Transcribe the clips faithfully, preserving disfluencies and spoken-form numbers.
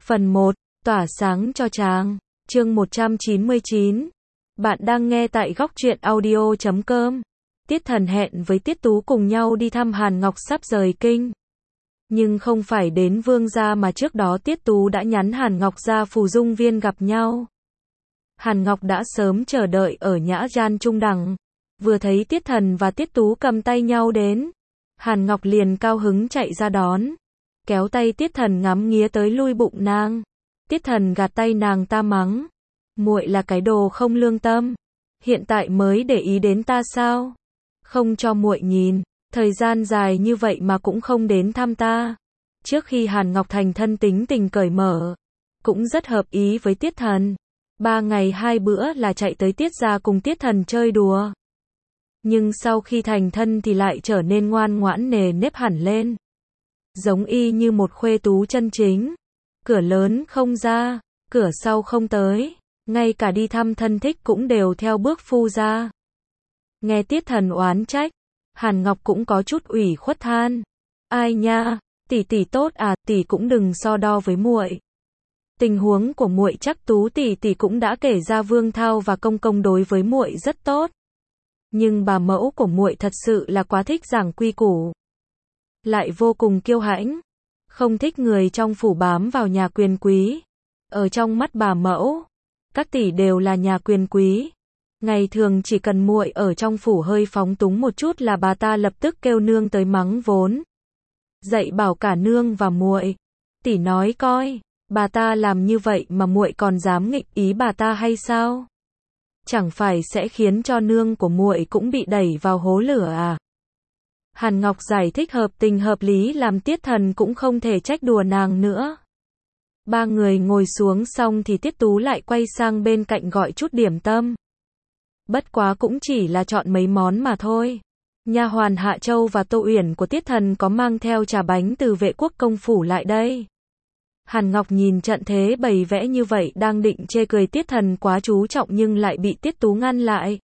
Phần một, tỏa sáng cho chàng. Chương một trăm chín mươi chín. Bạn đang nghe tại góc truyện audio chấm com. Tiết Thần hẹn với Tiết Tú cùng nhau đi thăm Hàn Ngọc sắp rời kinh. Nhưng không phải đến Vương gia mà trước đó Tiết Tú đã nhắn Hàn Ngọc ra Phù Dung Viên gặp nhau. Hàn Ngọc đã sớm chờ đợi ở nhã gian trung đẳng. Vừa thấy Tiết Thần và Tiết Tú cầm tay nhau đến, Hàn Ngọc liền cao hứng chạy ra đón, kéo tay Tiết Thần ngắm nghía tới lui bụng nàng. Tiết Thần gạt tay nàng ta mắng, muội là cái đồ không lương tâm, hiện tại mới để ý đến ta sao? Không cho muội nhìn, thời gian dài như vậy mà cũng không đến thăm ta. Trước khi Hàn Ngọc thành thân tính tình cởi mở, cũng rất hợp ý với Tiết Thần. Ba ngày hai bữa là chạy tới Tiết gia cùng Tiết Thần chơi đùa. Nhưng sau khi thành thân thì lại trở nên ngoan ngoãn nề nếp hẳn lên. Giống y như một khuê tú chân chính. Cửa lớn không ra, cửa sau không tới, ngay cả đi thăm thân thích cũng đều theo bước phu ra. Nghe Tiết Thần oán trách, Hàn Ngọc cũng có chút ủy khuất than. Ai nha, tỷ tỷ tốt à, tỷ cũng đừng so đo với muội. Tình huống của muội chắc Tú tỷ tỷ cũng đã kể ra, Vương Thao và Công Công đối với muội rất tốt. Nhưng bà mẫu của muội thật sự là quá thích giảng quy củ, lại vô cùng kiêu hãnh, không thích người trong phủ bám vào nhà quyền quý. Ở trong mắt bà mẫu, các tỷ đều là nhà quyền quý. Ngày thường chỉ cần muội ở trong phủ hơi phóng túng một chút là bà ta lập tức kêu nương tới mắng vốn. Dạy bảo cả nương và muội. Tỷ nói coi, bà ta làm như vậy mà muội còn dám nghịch ý bà ta hay sao? Chẳng phải sẽ khiến cho nương của muội cũng bị đẩy vào hố lửa à? Hàn Ngọc giải thích hợp tình hợp lý làm Tiết Thần cũng không thể trách đùa nàng nữa. Ba người ngồi xuống xong thì Tiết Tú lại quay sang bên cạnh gọi chút điểm tâm. Bất quá cũng chỉ là chọn mấy món mà thôi. Nha hoàn Hạ Châu và Tô Uyển của Tiết Thần có mang theo trà bánh từ Vệ Quốc công phủ lại đây. Hàn Ngọc nhìn trận thế bày vẽ như vậy đang định chê cười Tiết Thần quá chú trọng nhưng lại bị Tiết Tú ngăn lại.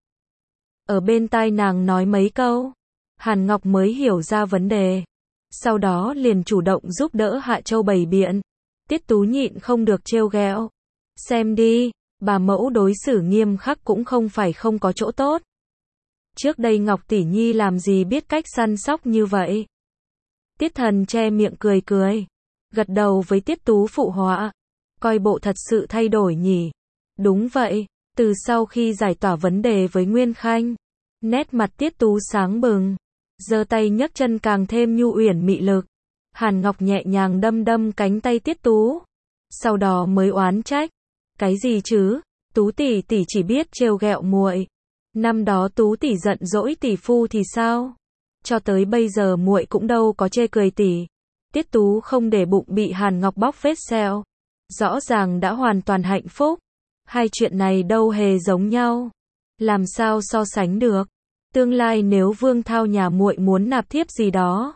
Ở bên tai nàng nói mấy câu, Hàn Ngọc mới hiểu ra vấn đề. Sau đó liền chủ động giúp đỡ Hạ Châu bày biện. Tiết Tú nhịn không được trêu ghẹo. Xem đi, bà mẫu đối xử nghiêm khắc cũng không phải không có chỗ tốt. Trước đây Ngọc tỷ nhi làm gì biết cách săn sóc như vậy. Tiết Thần che miệng cười cười, gật đầu với Tiết Tú phụ họa. Coi bộ thật sự thay đổi nhỉ. Đúng vậy, từ sau khi giải tỏa vấn đề với Nguyên Khanh, nét mặt Tiết Tú sáng bừng, giơ tay nhấc chân càng thêm nhu uyển mị lực. Hàn Ngọc nhẹ nhàng đâm đâm cánh tay Tiết Tú, sau đó mới oán trách. Cái gì chứ, Tú tỷ tỷ chỉ biết trêu ghẹo muội. Năm đó Tú tỷ giận dỗi tỷ phu thì sao? Cho tới bây giờ muội cũng đâu có chê cười tỷ. Tiết Tú không để bụng bị Hàn Ngọc bóc vết sẹo. Rõ ràng đã hoàn toàn hạnh phúc. Hai chuyện này đâu hề giống nhau. Làm sao so sánh được? Tương lai nếu Vương Thao nhà muội muốn nạp thiếp gì đó,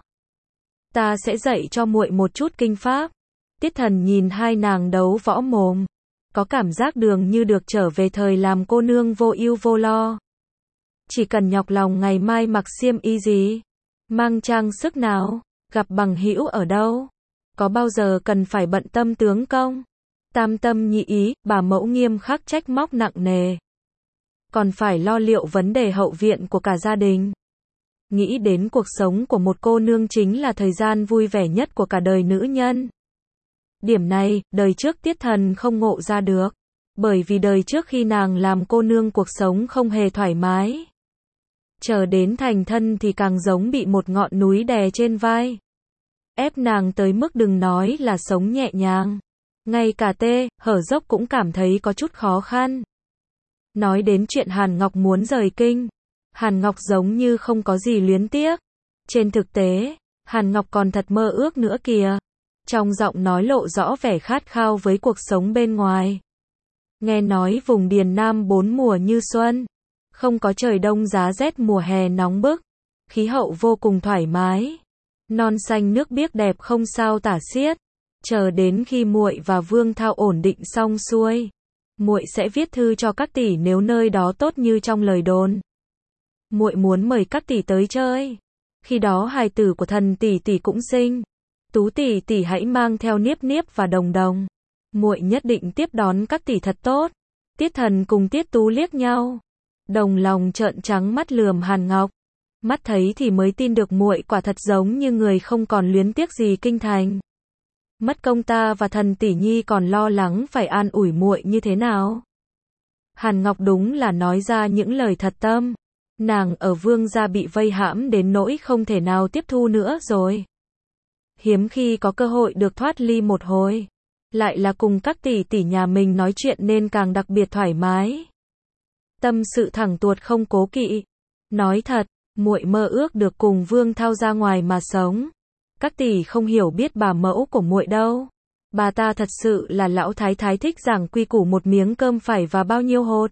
ta sẽ dạy cho muội một chút kinh pháp. Tiết Thần nhìn hai nàng đấu võ mồm, có cảm giác đường như được trở về thời làm cô nương vô ưu vô lo. Chỉ cần nhọc lòng ngày mai mặc xiêm y gì, mang trang sức nào, gặp bằng hữu ở đâu, có bao giờ cần phải bận tâm tướng công. Tam tâm nhị ý, bà mẫu nghiêm khắc trách móc nặng nề. Còn phải lo liệu vấn đề hậu viện của cả gia đình. Nghĩ đến cuộc sống của một cô nương chính là thời gian vui vẻ nhất của cả đời nữ nhân. Điểm này, đời trước Tiết Thần không ngộ ra được. Bởi vì đời trước khi nàng làm cô nương cuộc sống không hề thoải mái. Chờ đến thành thân thì càng giống bị một ngọn núi đè trên vai. Ép nàng tới mức đừng nói là sống nhẹ nhàng. Ngay cả tê, hở dốc cũng cảm thấy có chút khó khăn. Nói đến chuyện Hàn Ngọc muốn rời kinh, Hàn Ngọc giống như không có gì luyến tiếc. Trên thực tế, Hàn Ngọc còn thật mơ ước nữa kìa. Trong giọng nói lộ rõ vẻ khát khao với cuộc sống bên ngoài. Nghe nói vùng Điền Nam bốn mùa như xuân, không có trời đông giá rét mùa hè nóng bức, khí hậu vô cùng thoải mái, non xanh nước biếc đẹp không sao tả xiết. Chờ đến khi muội và Vương Thao ổn định xong xuôi, muội sẽ viết thư cho các tỷ nếu nơi đó tốt như trong lời đồn. Muội muốn mời các tỷ tới chơi. Khi đó hài tử của Thần tỷ tỷ cũng sinh. Tú tỷ tỷ hãy mang theo Niếp Niếp và Đồng Đồng. muội nhất định tiếp đón các tỷ thật tốt. Tiết Thần cùng Tiết Tú liếc nhau, đồng lòng trợn trắng mắt lườm Hàn Ngọc. Mắt thấy thì mới tin được muội quả thật giống như người không còn luyến tiếc gì kinh thành. Mất công ta và Thần tỷ nhi còn lo lắng phải an ủi muội như thế nào. Hàn Ngọc đúng là nói ra những lời thật tâm. Nàng ở Vương gia bị vây hãm đến nỗi không thể nào tiếp thu nữa rồi. Hiếm khi có cơ hội được thoát ly một hồi, lại là cùng các tỷ tỷ nhà mình nói chuyện nên càng đặc biệt thoải mái. Tâm sự thẳng tuột không cố kỵ. Nói thật, muội mơ ước được cùng Vương Thao ra ngoài mà sống. Các tỷ không hiểu biết bà mẫu của muội đâu. Bà ta thật sự là lão thái thái thích giảng quy củ, một miếng cơm phải và bao nhiêu hột.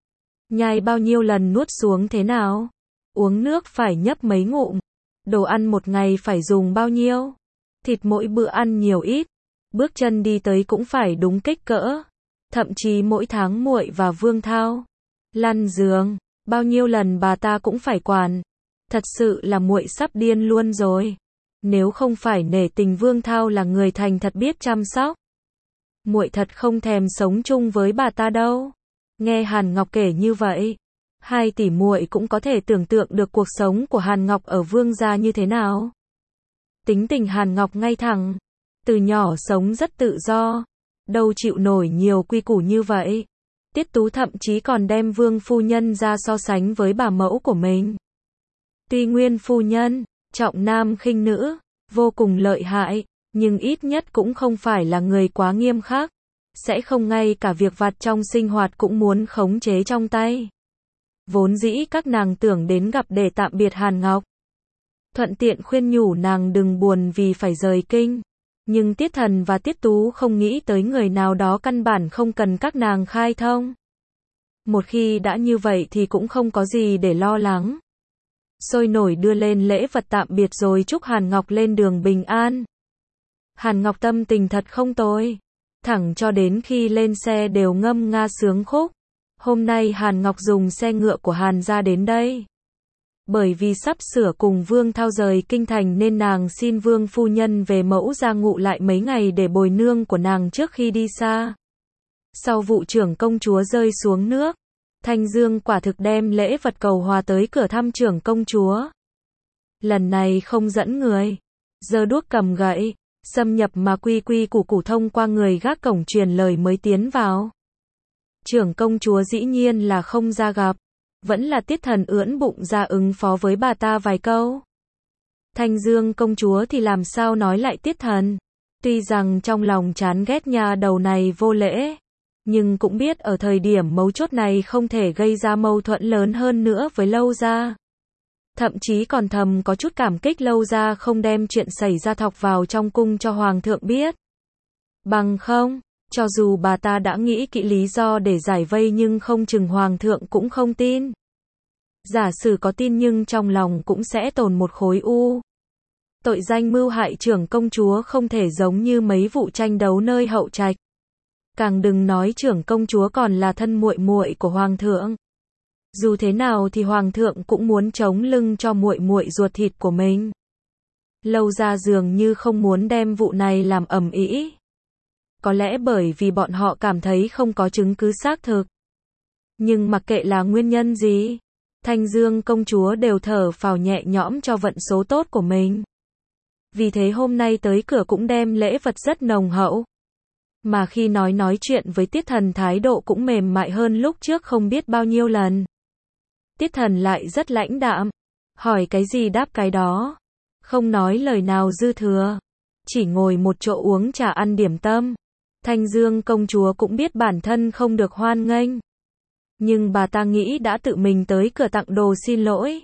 Nhai bao nhiêu lần nuốt xuống thế nào. Uống nước phải nhấp mấy ngụm. Đồ ăn một ngày phải dùng bao nhiêu. Thịt mỗi bữa ăn nhiều ít. Bước chân đi tới cũng phải đúng kích cỡ. Thậm chí mỗi tháng muội và Vương Thao lăn giường, bao nhiêu lần bà ta cũng phải quản. Thật sự là muội sắp điên luôn rồi. Nếu không phải nể tình Vương Thao là người thành thật biết chăm sóc, muội thật không thèm sống chung với bà ta đâu. Nghe Hàn Ngọc kể như vậy, hai tỷ muội cũng có thể tưởng tượng được cuộc sống của Hàn Ngọc ở Vương gia như thế nào. Tính tình Hàn Ngọc ngay thẳng, từ nhỏ sống rất tự do, đâu chịu nổi nhiều quy củ như vậy. Tiết Tú thậm chí còn đem Vương phu nhân ra so sánh với bà mẫu của mình. Tuy Nguyên phu nhân trọng nam khinh nữ, vô cùng lợi hại, nhưng ít nhất cũng không phải là người quá nghiêm khắc, sẽ không ngay cả việc vặt trong sinh hoạt cũng muốn khống chế trong tay. Vốn dĩ các nàng tưởng đến gặp để tạm biệt Hàn Ngọc, thuận tiện khuyên nhủ nàng đừng buồn vì phải rời kinh. Nhưng Tiết Thần và Tiết Tú không nghĩ tới người nào đó căn bản không cần các nàng khai thông. Một khi đã như vậy thì cũng không có gì để lo lắng. Sôi nổi đưa lên lễ vật tạm biệt rồi chúc Hàn Ngọc lên đường bình an. Hàn Ngọc tâm tình thật không tồi, thẳng cho đến khi lên xe đều ngâm nga sướng khúc. Hôm nay Hàn Ngọc dùng xe ngựa của Hàn gia đến đây. Bởi vì sắp sửa cùng Vương Thao rời kinh thành nên nàng xin Vương phu nhân về mẫu gia ngụ lại mấy ngày để bồi nương của nàng trước khi đi xa. Sau vụ trưởng công chúa rơi xuống nước, Thanh Dương quả thực đem lễ vật cầu hòa tới cửa thăm trưởng công chúa. Lần này không dẫn người, giơ đuốc cầm gậy, xâm nhập mà quy quy củ củ thông qua người gác cổng truyền lời mới tiến vào. Trưởng công chúa dĩ nhiên là không ra gặp, vẫn là Tiết Thần ưỡn bụng ra ứng phó với bà ta vài câu. Thanh Dương công chúa thì làm sao nói lại Tiết Thần, tuy rằng trong lòng chán ghét nhà đầu này vô lễ, nhưng cũng biết ở thời điểm mấu chốt này không thể gây ra mâu thuẫn lớn hơn nữa với Lâu gia. Thậm chí còn thầm có chút cảm kích Lâu gia không đem chuyện xảy ra thọc vào trong cung cho Hoàng thượng biết. Bằng không, cho dù bà ta đã nghĩ kỹ lý do để giải vây nhưng không chừng Hoàng thượng cũng không tin. Giả sử có tin nhưng trong lòng cũng sẽ tồn một khối u. Tội danh mưu hại trưởng công chúa không thể giống như mấy vụ tranh đấu nơi hậu trạch. Càng đừng nói trưởng công chúa còn là thân muội muội của Hoàng thượng. Dù thế nào thì Hoàng thượng cũng muốn chống lưng cho muội muội ruột thịt của mình. Lâu gia dường như không muốn đem vụ này làm ầm ĩ. Có lẽ bởi vì bọn họ cảm thấy không có chứng cứ xác thực. Nhưng mặc kệ là nguyên nhân gì, Thanh Dương công chúa đều thở phào nhẹ nhõm cho vận số tốt của mình. Vì thế hôm nay tới cửa cũng đem lễ vật rất nồng hậu. Mà khi nói nói chuyện với Tiết Thần thái độ cũng mềm mại hơn lúc trước không biết bao nhiêu lần. Tiết Thần lại rất lãnh đạm, hỏi cái gì đáp cái đó, không nói lời nào dư thừa, chỉ ngồi một chỗ uống trà ăn điểm tâm. Thanh Dương công chúa cũng biết bản thân không được hoan nghênh, nhưng bà ta nghĩ đã tự mình tới cửa tặng đồ xin lỗi,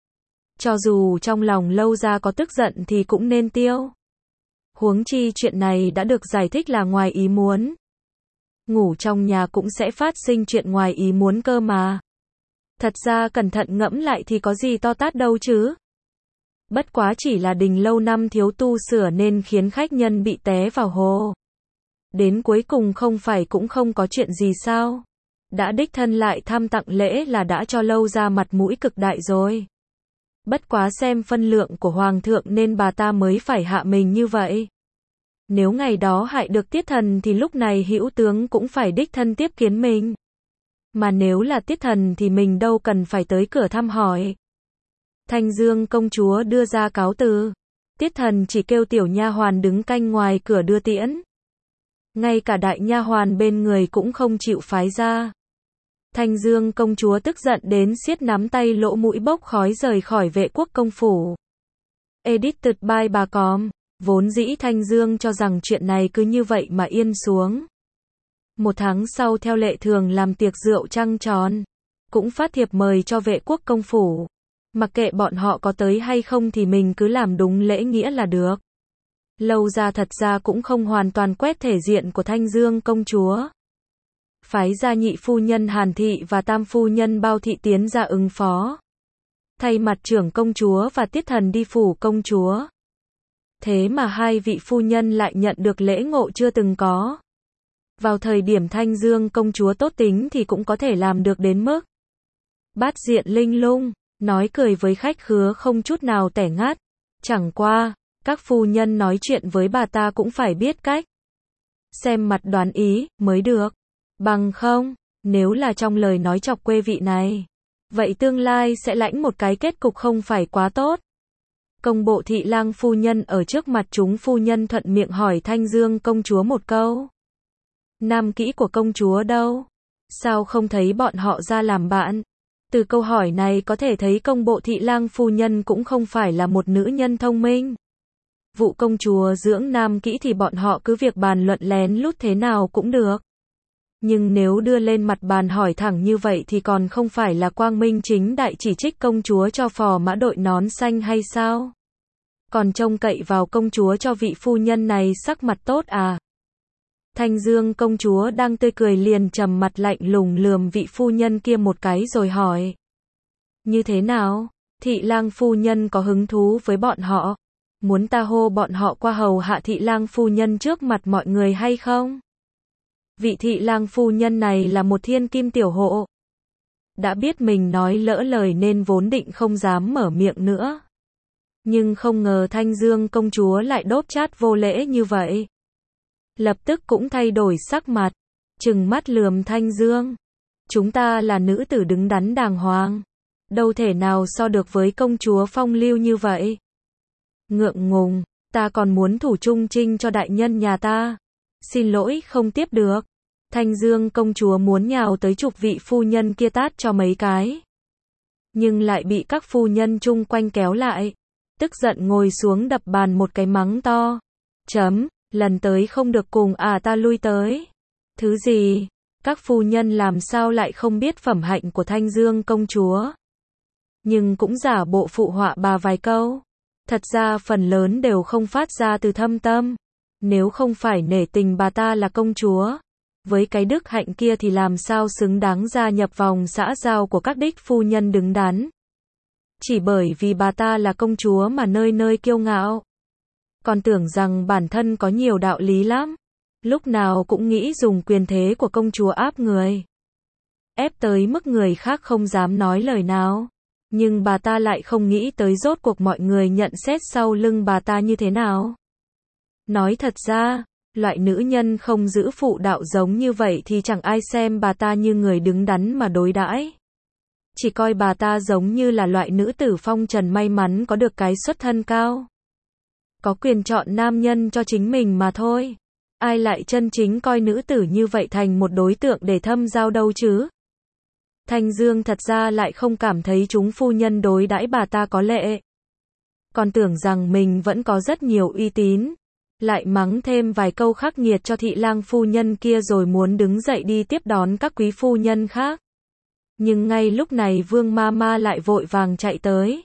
cho dù trong lòng Lâu gia có tức giận thì cũng nên tiêu. Huống chi chuyện này đã được giải thích là ngoài ý muốn. Ngủ trong nhà cũng sẽ phát sinh chuyện ngoài ý muốn cơ mà. Thật ra cẩn thận ngẫm lại thì có gì to tát đâu chứ. Bất quá chỉ là đình lâu năm thiếu tu sửa nên khiến khách nhân bị té vào hồ. Đến cuối cùng không phải cũng không có chuyện gì sao. Đã đích thân lại thăm tặng lễ là đã cho Lâu gia mặt mũi cực đại rồi. Bất quá xem phân lượng của Hoàng thượng nên bà ta mới phải hạ mình như vậy. Nếu ngày đó hại được Tiết Thần thì lúc này hữu tướng cũng phải đích thân tiếp kiến mình. Mà nếu là Tiết Thần thì mình đâu cần phải tới cửa thăm hỏi. Thanh Dương công chúa đưa ra cáo từ. Tiết Thần chỉ kêu tiểu nha hoàn đứng canh ngoài cửa đưa tiễn. Ngay cả đại nha hoàn bên người cũng không chịu phái ra. Thanh Dương công chúa tức giận đến siết nắm tay, lỗ mũi bốc khói rời khỏi Vệ quốc công phủ. Edited by bà Com. Vốn dĩ Thanh Dương cho rằng chuyện này cứ như vậy mà yên xuống. Một tháng sau theo lệ thường làm tiệc rượu trăng tròn. Cũng phát thiệp mời cho Vệ quốc công phủ. Mặc kệ bọn họ có tới hay không thì mình cứ làm đúng lễ nghĩa là được. Lâu ra thật ra cũng không hoàn toàn quét thể diện của Thanh Dương công chúa. Phái ra nhị phu nhân Hàn Thị và tam phu nhân Bao Thị tiến ra ứng phó. Thay mặt trưởng công chúa và Tiết Thần đi phủ công chúa. Thế mà hai vị phu nhân lại nhận được lễ ngộ chưa từng có. Vào thời điểm Thanh Dương công chúa tốt tính thì cũng có thể làm được đến mức bát diện linh lung, nói cười với khách khứa không chút nào tẻ ngắt. Chẳng qua, các phu nhân nói chuyện với bà ta cũng phải biết cách xem mặt đoán ý mới được. Bằng không, nếu là trong lời nói chọc quê vị này, vậy tương lai sẽ lãnh một cái kết cục không phải quá tốt. Công bộ thị lang phu nhân ở trước mặt chúng phu nhân thuận miệng hỏi Thanh Dương công chúa một câu. Nam kỹ của công chúa đâu? Sao không thấy bọn họ ra làm bạn? Từ câu hỏi này có thể thấy công bộ thị lang phu nhân cũng không phải là một nữ nhân thông minh. Vụ công chúa dưỡng nam kỹ thì bọn họ cứ việc bàn luận lén lút thế nào cũng được. Nhưng nếu đưa lên mặt bàn hỏi thẳng như vậy thì còn không phải là quang minh chính đại chỉ trích công chúa cho phò mã đội nón xanh hay sao? Còn trông cậy vào công chúa cho vị phu nhân này sắc mặt tốt à? Thanh Dương công chúa đang tươi cười liền trầm mặt lạnh lùng lườm vị phu nhân kia một cái rồi hỏi. Như thế nào? Thị lang phu nhân có hứng thú với bọn họ? Muốn ta hô bọn họ qua hầu hạ thị lang phu nhân trước mặt mọi người hay không? Vị thị lang phu nhân này là một thiên kim tiểu hộ. Đã biết mình nói lỡ lời nên vốn định không dám mở miệng nữa. Nhưng không ngờ Thanh Dương công chúa lại đốp chát vô lễ như vậy. Lập tức cũng thay đổi sắc mặt, trừng mắt lườm Thanh Dương. Chúng ta là nữ tử đứng đắn đàng hoàng, đâu thể nào so được với công chúa phong lưu như vậy. Ngượng ngùng, ta còn muốn thủ trung trinh cho đại nhân nhà ta. Xin lỗi không tiếp được. Thanh Dương công chúa muốn nhào tới chục vị phu nhân kia tát cho mấy cái. Nhưng lại bị các phu nhân chung quanh kéo lại. Tức giận ngồi xuống đập bàn một cái mắng to. Chấm, lần tới không được cùng à ta lui tới. Thứ gì? Các phu nhân làm sao lại không biết phẩm hạnh của Thanh Dương công chúa. Nhưng cũng giả bộ phụ họa bà vài câu. Thật ra phần lớn đều không phát ra từ thâm tâm. Nếu không phải nể tình bà ta là công chúa, với cái đức hạnh kia thì làm sao xứng đáng gia nhập vòng xã giao của các đích phu nhân đứng đắn. Chỉ bởi vì bà ta là công chúa mà nơi nơi kiêu ngạo. Còn tưởng rằng bản thân có nhiều đạo lý lắm. Lúc nào cũng nghĩ dùng quyền thế của công chúa áp người. Ép tới mức người khác không dám nói lời nào. Nhưng bà ta lại không nghĩ tới rốt cuộc mọi người nhận xét sau lưng bà ta như thế nào. Nói thật ra, loại nữ nhân không giữ phụ đạo giống như vậy thì chẳng ai xem bà ta như người đứng đắn mà đối đãi. Chỉ coi bà ta giống như là loại nữ tử phong trần may mắn có được cái xuất thân cao. Có quyền chọn nam nhân cho chính mình mà thôi. Ai lại chân chính coi nữ tử như vậy thành một đối tượng để thâm giao đâu chứ? Thanh Dương thật ra lại không cảm thấy chúng phu nhân đối đãi bà ta có lệ. Còn tưởng rằng mình vẫn có rất nhiều uy tín. Lại mắng thêm vài câu khắc nghiệt cho thị lang phu nhân kia rồi muốn đứng dậy đi tiếp đón các quý phu nhân khác. Nhưng ngay lúc này Vương Ma Ma lại vội vàng chạy tới.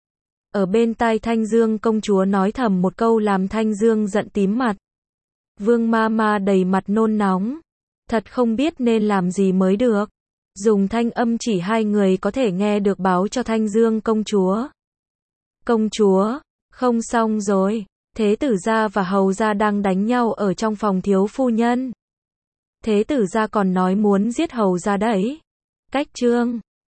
Ở bên tai Thanh Dương công chúa nói thầm một câu làm Thanh Dương giận tím mặt. Vương Ma Ma đầy mặt nôn nóng. Thật không biết nên làm gì mới được. Dùng thanh âm chỉ hai người có thể nghe được báo cho Thanh Dương công chúa. Công chúa, không xong rồi. Thế tử gia và hầu gia đang đánh nhau ở trong phòng thiếu phu nhân. Thế tử gia còn nói muốn giết hầu gia đấy. Cách chương